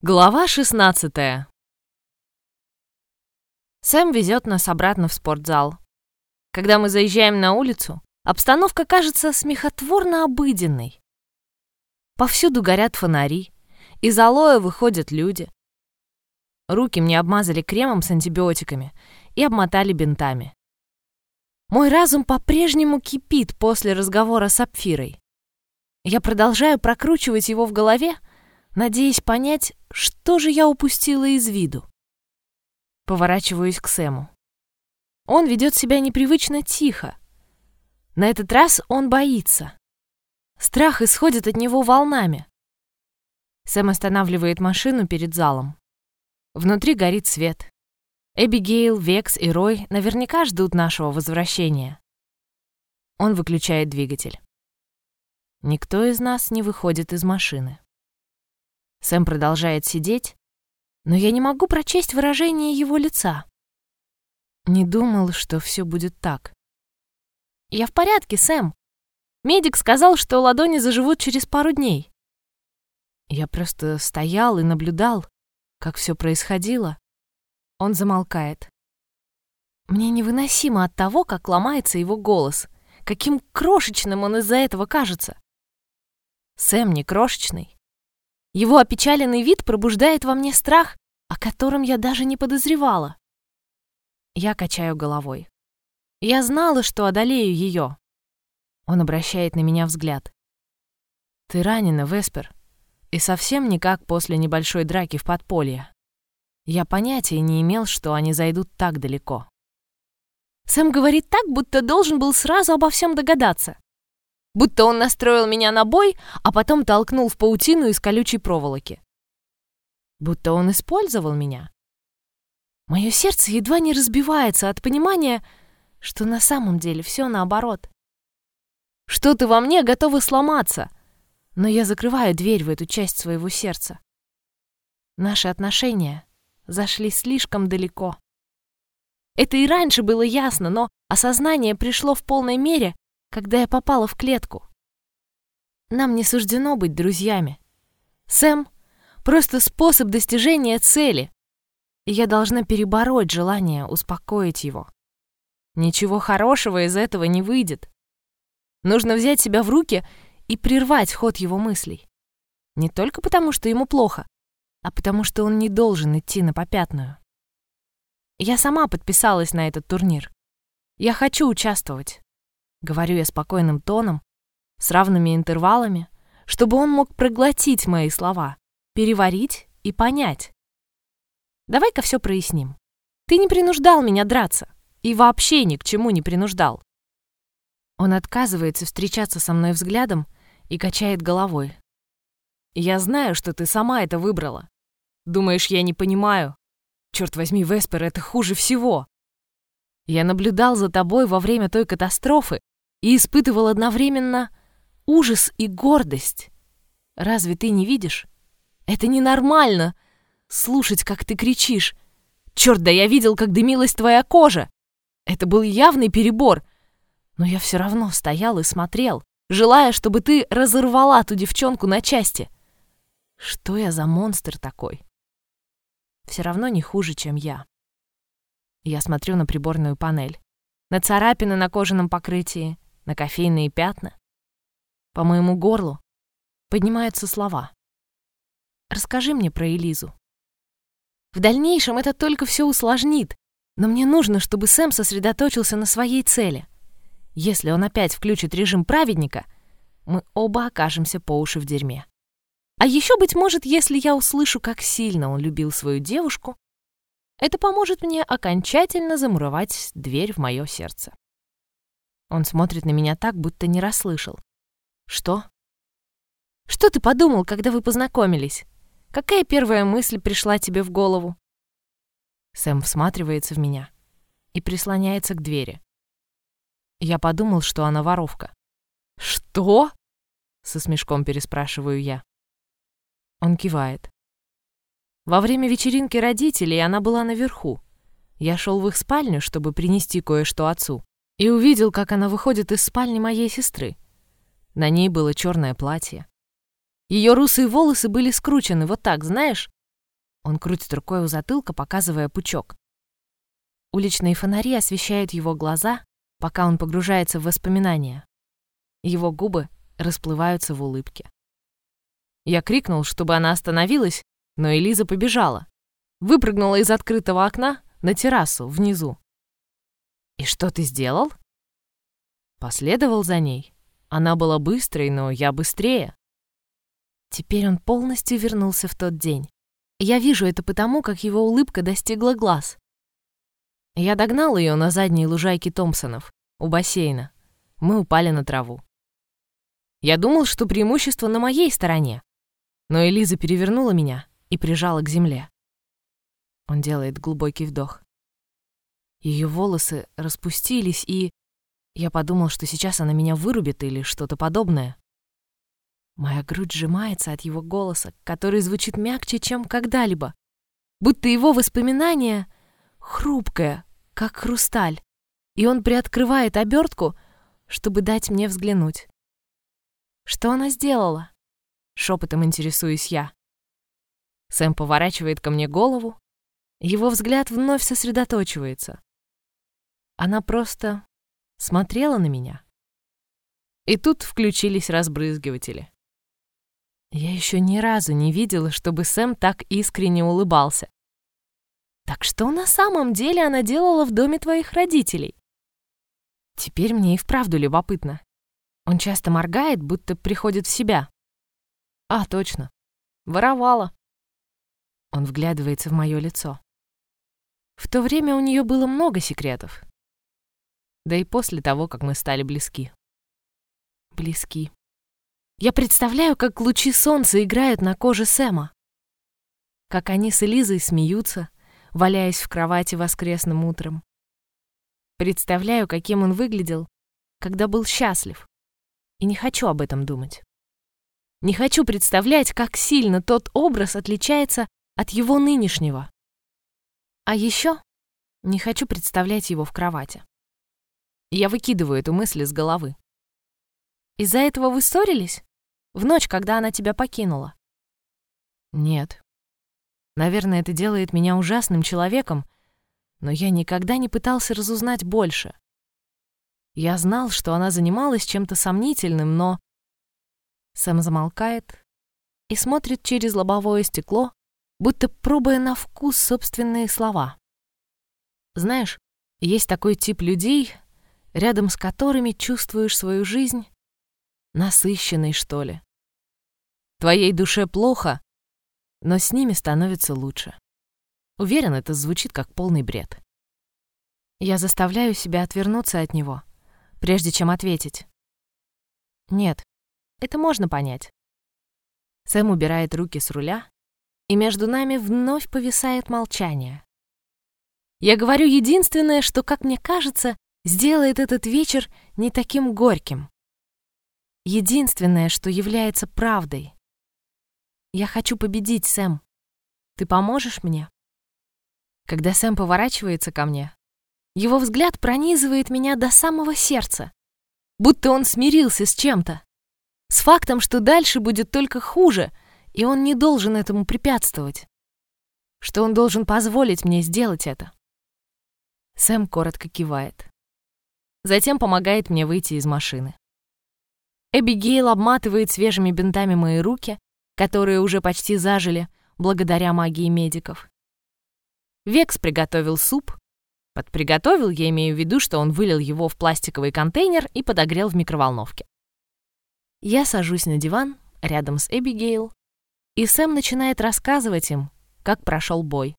Глава 16. Сэм везет нас обратно в спортзал. Когда мы заезжаем на улицу, обстановка кажется смехотворно обыденной. Повсюду горят фонари, из алоэ выходят люди. Руки мне обмазали кремом с антибиотиками и обмотали бинтами. Мой разум по-прежнему кипит после разговора с Сапфирой. Я продолжаю прокручивать его в голове, надеясь понять, что же я упустила из виду. Поворачиваюсь к Сэму. Он ведет себя непривычно тихо. На этот раз он боится. Страх исходит от него волнами. Сэм останавливает машину перед залом. Внутри горит свет. Эбигейл, Векс и Рой наверняка ждут нашего возвращения. Он выключает двигатель. Никто из нас не выходит из машины. Сэм продолжает сидеть, но я не могу прочесть выражение его лица. Не думал, что все будет так. «Я в порядке, Сэм. Медик сказал, что ладони заживут через пару дней». Я просто стоял и наблюдал, как все происходило. Он замолкает. Мне невыносимо от того, как ломается его голос, каким крошечным он из-за этого кажется. Сэм не крошечный. Его опечаленный вид пробуждает во мне страх, о котором я даже не подозревала. Я качаю головой. Я знала, что одолею ее. Он обращает на меня взгляд. «Ты ранена, Веспер, и совсем не как после небольшой драки в подполье. Я понятия не имел, что они зайдут так далеко». Сэм говорит так, будто должен был сразу обо всем догадаться. Будто он настроил меня на бой, а потом толкнул в паутину из колючей проволоки. Будто он использовал меня. Мое сердце едва не разбивается от понимания, что на самом деле все наоборот. Что-то во мне готово сломаться, но я закрываю дверь в эту часть своего сердца. Наши отношения зашли слишком далеко. Это и раньше было ясно, но осознание пришло в полной мере, когда я попала в клетку. Нам не суждено быть друзьями. Сэм — просто способ достижения цели, и я должна перебороть желание успокоить его. Ничего хорошего из этого не выйдет. Нужно взять себя в руки и прервать ход его мыслей. Не только потому, что ему плохо, а потому что он не должен идти на попятную. Я сама подписалась на этот турнир. Я хочу участвовать. Говорю я спокойным тоном, с равными интервалами, чтобы он мог проглотить мои слова, переварить и понять. Давай-ка все проясним. Ты не принуждал меня драться и вообще ни к чему не принуждал. Он отказывается встречаться со мной взглядом и качает головой. Я знаю, что ты сама это выбрала. Думаешь, я не понимаю? Черт возьми, Веспер, это хуже всего. Я наблюдал за тобой во время той катастрофы и испытывал одновременно ужас и гордость. Разве ты не видишь? Это ненормально слушать, как ты кричишь. Черт, да я видел, как дымилась твоя кожа. Это был явный перебор. Но я все равно стоял и смотрел, желая, чтобы ты разорвала ту девчонку на части. Что я за монстр такой? Все равно не хуже, чем я. Я смотрю на приборную панель, на царапины на кожаном покрытии, на кофейные пятна. По моему горлу поднимаются слова. Расскажи мне про Элизу. В дальнейшем это только все усложнит, но мне нужно, чтобы Сэм сосредоточился на своей цели. Если он опять включит режим праведника, мы оба окажемся по уши в дерьме. А еще, быть может, если я услышу, как сильно он любил свою девушку, это поможет мне окончательно замуровать дверь в мое сердце. Он смотрит на меня так, будто не расслышал. Что? Что ты подумал, когда вы познакомились? Какая первая мысль пришла тебе в голову? Сэм всматривается в меня и прислоняется к двери. Я подумал, что она воровка. Что? Со смешком переспрашиваю я. Он кивает. Во время вечеринки родителей она была наверху. Я шел в их спальню, чтобы принести кое-что отцу, и увидел, как она выходит из спальни моей сестры. На ней было черное платье. Ее русые волосы были скручены вот так, знаешь, Он крутит рукой у затылка, показывая пучок. Уличные фонари освещают его глаза, пока он погружается в воспоминания. Его губы расплываются в улыбке. Я крикнул, чтобы она остановилась, но Элиза побежала. Выпрыгнула из открытого окна на террасу внизу. «И что ты сделал?» Последовал за ней. Она была быстрой, но я быстрее. Теперь он полностью вернулся в тот день. Я вижу это потому, как его улыбка достигла глаз. Я догнал ее на задней лужайке Томпсонов, у бассейна. Мы упали на траву. Я думал, что преимущество на моей стороне, но Элиза перевернула меня и прижала к земле. Он делает глубокий вдох. Ее волосы распустились, и я подумал, что сейчас она меня вырубит или что-то подобное. Моя грудь сжимается от его голоса, который звучит мягче, чем когда-либо, будто его воспоминание хрупкое, как хрусталь, и он приоткрывает обертку, чтобы дать мне взглянуть. «Что она сделала?» — шепотом интересуюсь я. Сэм поворачивает ко мне голову, его взгляд вновь сосредоточивается. Она просто смотрела на меня. И тут включились разбрызгиватели. Я еще ни разу не видела, чтобы Сэм так искренне улыбался. «Так что на самом деле она делала в доме твоих родителей?» Теперь мне и вправду любопытно. Он часто моргает, будто приходит в себя. «А, точно. Воровала». Он вглядывается в мое лицо. В то время у нее было много секретов. Да и после того, как мы стали близки. Близки. Я представляю, как лучи солнца играют на коже Сэма. Как они с Элизой смеются, валяясь в кровати воскресным утром. Представляю, каким он выглядел, когда был счастлив. И не хочу об этом думать. Не хочу представлять, как сильно тот образ отличается от его нынешнего. А еще не хочу представлять его в кровати. Я выкидываю эту мысль из головы. Из-за этого вы ссорились? В ночь, когда она тебя покинула? Нет. Наверное, это делает меня ужасным человеком, но я никогда не пытался разузнать больше. Я знал, что она занималась чем-то сомнительным, но... Сэм замолкает и смотрит через лобовое стекло, будто пробуя на вкус собственные слова. Знаешь, есть такой тип людей, рядом с которыми чувствуешь свою жизнь насыщенной, что ли. Твоей душе плохо, но с ними становится лучше. Уверен, это звучит как полный бред. Я заставляю себя отвернуться от него, прежде чем ответить. Нет, это можно понять. Сэм убирает руки с руля, и между нами вновь повисает молчание. Я говорю единственное, что, как мне кажется, сделает этот вечер не таким горьким. Единственное, что является правдой. Я хочу победить, Сэм. Ты поможешь мне? Когда Сэм поворачивается ко мне, его взгляд пронизывает меня до самого сердца, будто он смирился с чем-то, с фактом, что дальше будет только хуже, и он не должен этому препятствовать, что он должен позволить мне сделать это. Сэм коротко кивает. Затем помогает мне выйти из машины. Эбигейл обматывает свежими бинтами мои руки, которые уже почти зажили благодаря магии медиков. Векс приготовил суп. Под «приготовил» я имею в виду, что он вылил его в пластиковый контейнер и подогрел в микроволновке. Я сажусь на диван рядом с Эбигейл, и Сэм начинает рассказывать им, как прошел бой.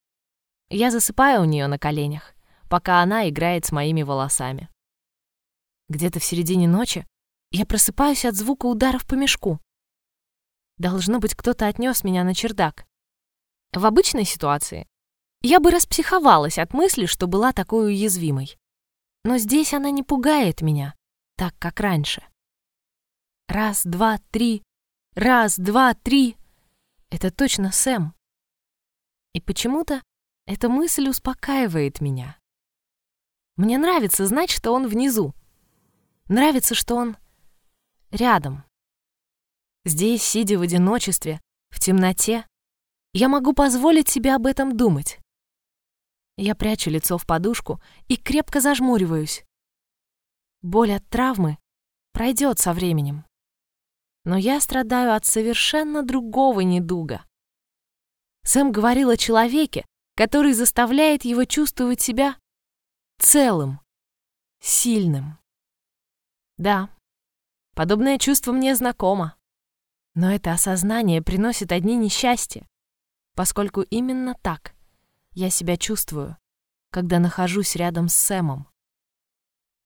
Я засыпаю у нее на коленях, пока она играет с моими волосами. Где-то в середине ночи я просыпаюсь от звука ударов по мешку. Должно быть, кто-то отнес меня на чердак. В обычной ситуации я бы распсиховалась от мысли, что была такой уязвимой. Но здесь она не пугает меня, так как раньше. Раз, два, три. Раз, два, три. Это точно Сэм. И почему-то эта мысль успокаивает меня. Мне нравится знать, что он внизу. Нравится, что он рядом. Здесь, сидя в одиночестве, в темноте, я могу позволить себе об этом думать. Я прячу лицо в подушку и крепко зажмуриваюсь. Боль от травмы пройдет со временем. Но я страдаю от совершенно другого недуга. Сэм говорил о человеке, который заставляет его чувствовать себя целым, сильным. Да, подобное чувство мне знакомо. Но это осознание приносит одни несчастья, поскольку именно так я себя чувствую, когда нахожусь рядом с Сэмом.